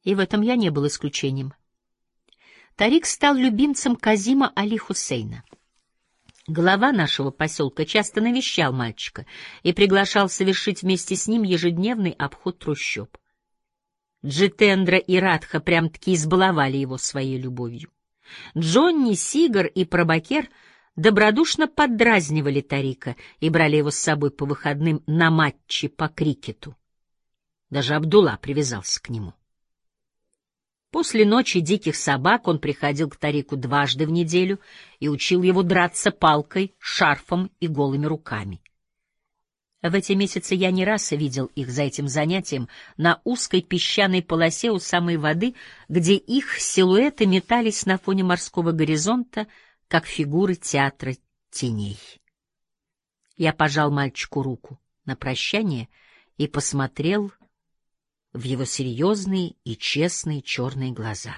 И в этом я не был исключением. Тарик стал любимцем Казима Али Хусейна. Глава нашего поселка часто навещал мальчика и приглашал совершить вместе с ним ежедневный обход трущоб. Джитендра и Радха прям-таки избаловали его своей любовью. Джонни, Сигар и Прабакер добродушно поддразнивали Тарика и брали его с собой по выходным на матчи по крикету. Даже Абдулла привязался к нему. После ночи диких собак он приходил к Тарику дважды в неделю и учил его драться палкой, шарфом и голыми руками. В эти месяцы я не раз видел их за этим занятием на узкой песчаной полосе у самой воды, где их силуэты метались на фоне морского горизонта, как фигуры театра теней. Я пожал мальчику руку на прощание и посмотрел в его серьезные и честные черные глаза.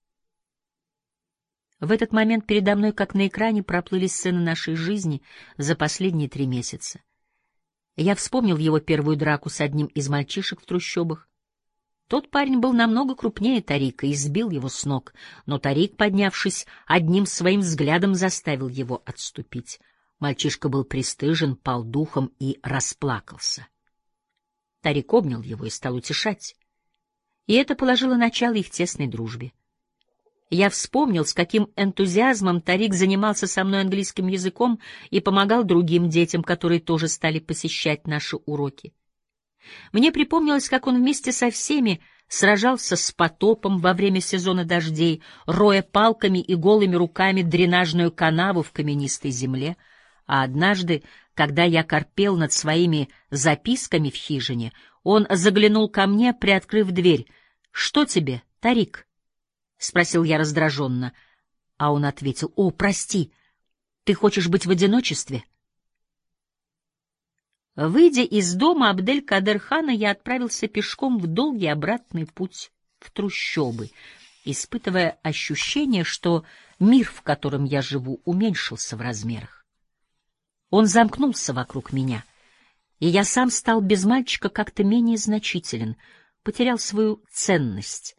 В этот момент передо мной, как на экране, проплыли сцены нашей жизни за последние 3 месяца. Я вспомнил его первую драку с одним из мальчишек в трущобах. Тот парень был намного крупнее Тарика и сбил его с ног, но Тарик, поднявшись, одним своим взглядом заставил его отступить. Мальчишка был пристыжен, пал духом и расплакался. Тарик обнял его и стал утешать. И это положило начало их тесной дружбе. Я вспомнил, с каким энтузиазмом Тарик занимался со мной английским языком и помогал другим детям, которые тоже стали посещать наши уроки. Мне припомнилось, как он вместе со всеми сражался с потопом во время сезона дождей, роя палками и голыми руками дренажную канаву в каменистой земле, а однажды, когда я корпел над своими записками в хижине, он заглянул ко мне, приоткрыв дверь. «Что тебе, Тарик?» — спросил я раздраженно, а он ответил: «О, прости, ты хочешь быть в одиночестве?» Выйдя из дома Абдель-Кадер-хана, я отправился пешком в долгий обратный путь в трущобы, испытывая ощущение, что мир, в котором я живу, уменьшился в размерах. Он замкнулся вокруг меня, и я сам стал без мальчика как-то менее значителен, потерял свою ценность.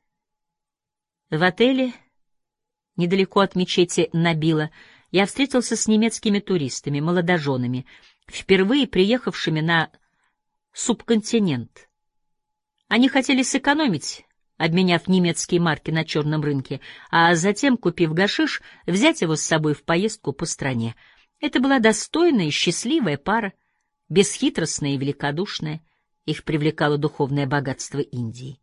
В отеле, недалеко от мечети Набила, я встретился с немецкими туристами, молодоженами, впервые приехавшими на субконтинент. Они хотели сэкономить, обменяв немецкие марки на черном рынке, а затем, купив гашиш, взять его с собой в поездку по стране. Это была достойная и счастливая пара, бесхитростная и великодушная. Их привлекало духовное богатство Индии.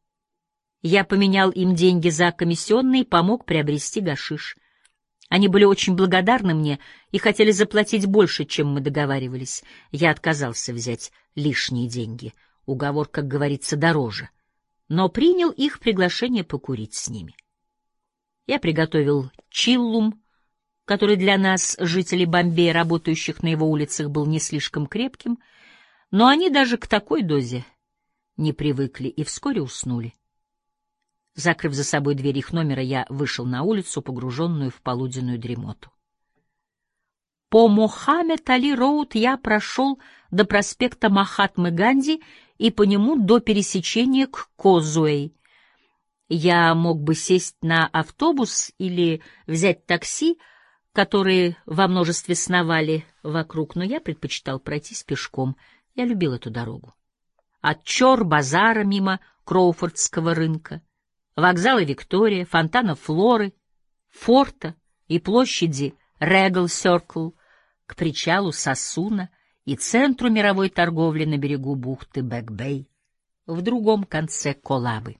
Я поменял им деньги за комиссионные и помог приобрести гашиш. Они были очень благодарны мне и хотели заплатить больше, чем мы договаривались. Я отказался взять лишние деньги. Уговор, как говорится, дороже. Но принял их приглашение покурить с ними. Я приготовил чиллум, который для нас, жителей Бомбея, работающих на его улицах, был не слишком крепким, но они даже к такой дозе не привыкли и вскоре уснули. Закрыв за собой дверь их номера, я вышел на улицу, погруженную в полуденную дремоту. По Мохаммед-Али-Роуд я прошел до проспекта Махатмы Ганди и по нему до пересечения к Козуэй. Я мог бы сесть на автобус или взять такси, которые во множестве сновали вокруг, но я предпочитал пройтись пешком. Я любил эту дорогу. От Чор-базара мимо Кроуфордского рынка, вокзала Виктория, фонтана Флоры, форта и площади Регал-Сёркл к причалу Сасуна и центру мировой торговли на берегу бухты Бэк-Бэй в другом конце Колабы.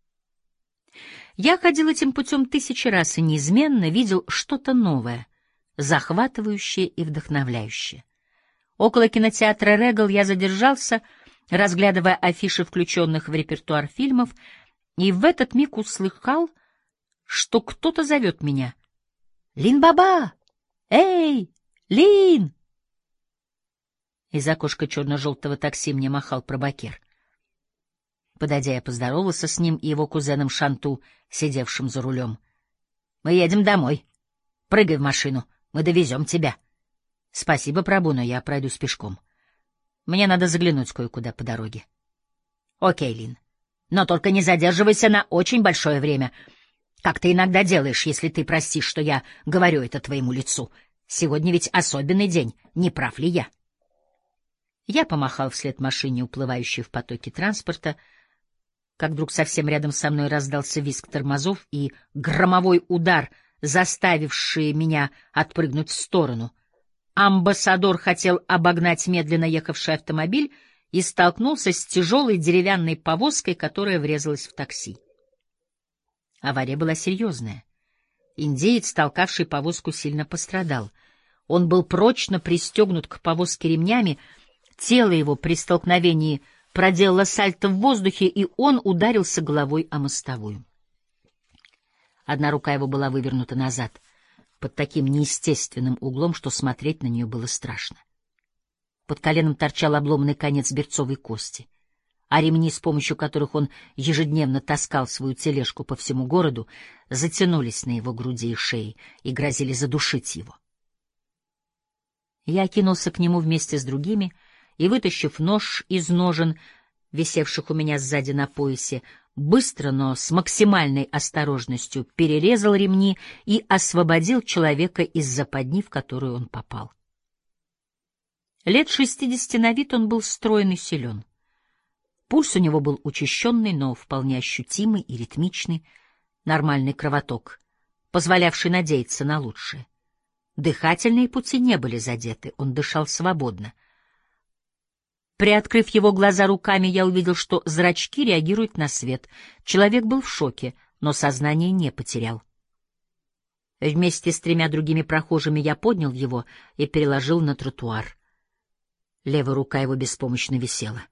Я ходил этим путем 1000 раз и неизменно видел что-то новое, захватывающее и вдохновляющее. Около кинотеатра Регал я задержался, разглядывая афиши включенных в репертуар фильмов, и в этот миг услыхал, что кто-то зовет меня. «Лин-баба! Эй, Лин!» Из окошка черно-желтого такси мне махал Прабакер. Подойдя, я поздоровался с ним и его кузеном Шанту, сидевшим за рулем. «Мы едем домой. Прыгай в машину, мы довезем тебя». «Спасибо, Прабу, но я пройдусь пешком. Мне надо заглянуть кое-куда по дороге». «Окей, Лин. Но только не задерживайся на очень большое время, как ты иногда делаешь, если ты простишь, что я говорю это твоему лицу. Сегодня ведь особенный день, не прав ли я? Я помахал вслед машине, уплывающей в потоке транспорта, как вдруг совсем рядом со мной раздался визг тормозов и громовой удар, заставивший меня отпрыгнуть в сторону. Амбассадор хотел обогнать медленно ехавший автомобиль и столкнулся с тяжелой деревянной повозкой, которая врезалась в такси. Авария была серьезная. Индеец, толкавший повозку, сильно пострадал. Он был прочно пристегнут к повозке ремнями, тело его при столкновении проделало сальто в воздухе, и он ударился головой о мостовую. Одна рука его была вывернута назад, под таким неестественным углом, что смотреть на нее было страшно. Под коленом торчал обломанный конец берцовой кости, а ремни, с помощью которых он ежедневно таскал свою тележку по всему городу, затянулись на его груди и шее и грозили задушить его. Я кинулся к нему вместе с другими и, вытащив нож из ножен, висевших у меня сзади на поясе, быстро, но с максимальной осторожностью перерезал ремни и освободил человека из западни, в которую он попал. Лет 60 на вид, он был строен и силен. Пульс у него был учащенный, но вполне ощутимый и ритмичный, нормальный кровоток, позволявший надеяться на лучшее. Дыхательные пути не были задеты, он дышал свободно. Приоткрыв его глаза руками, я увидел, что зрачки реагируют на свет. Человек был в шоке, но сознание не потерял. Вместе с 3 другими прохожими я поднял его и переложил на тротуар. Левая рука его беспомощно висела.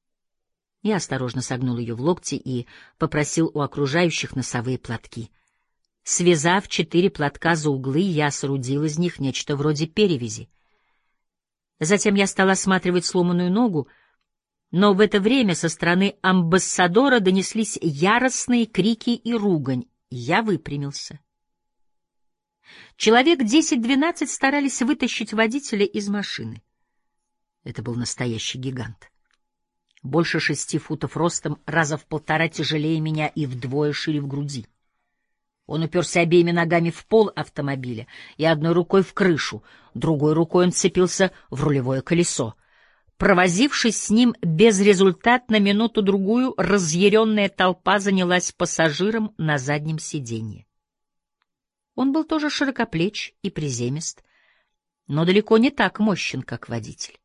Я осторожно согнул ее в локте и попросил у окружающих носовые платки. Связав 4 платка за углы, я соорудил из них нечто вроде перевязи. Затем я стал осматривать сломанную ногу, но в это время со стороны амбассадора донеслись яростные крики и ругань. Я выпрямился. Человек 10-12 старались вытащить водителя из машины. Это был настоящий гигант. Больше 6 футов ростом, раза в 1,5 тяжелее меня и вдвое шире в груди. Он уперся обеими ногами в пол автомобиля и одной рукой в крышу, другой рукой он вцепился в рулевое колесо. Провозившись с ним безрезультатно минуту-другую, разъяренная толпа занялась пассажиром на заднем сиденье. Он был тоже широкоплеч и приземист, но далеко не так мощен, как водитель.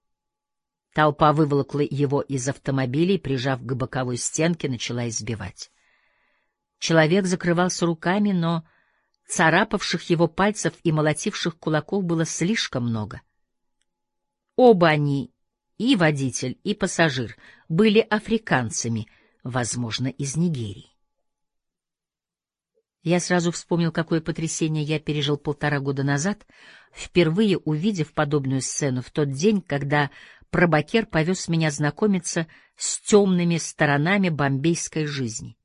Толпа выволокла его из автомобиля и, прижав к боковой стенке, начала избивать. Человек закрывался руками, но царапавших его пальцев и молотивших кулаков было слишком много. Оба они, и водитель, и пассажир, были африканцами, возможно, из Нигерии. Я сразу вспомнил, какое потрясение я пережил 1,5 года назад, впервые увидев подобную сцену в тот день, когда пробакер повез меня знакомиться с темными сторонами бомбейской жизни.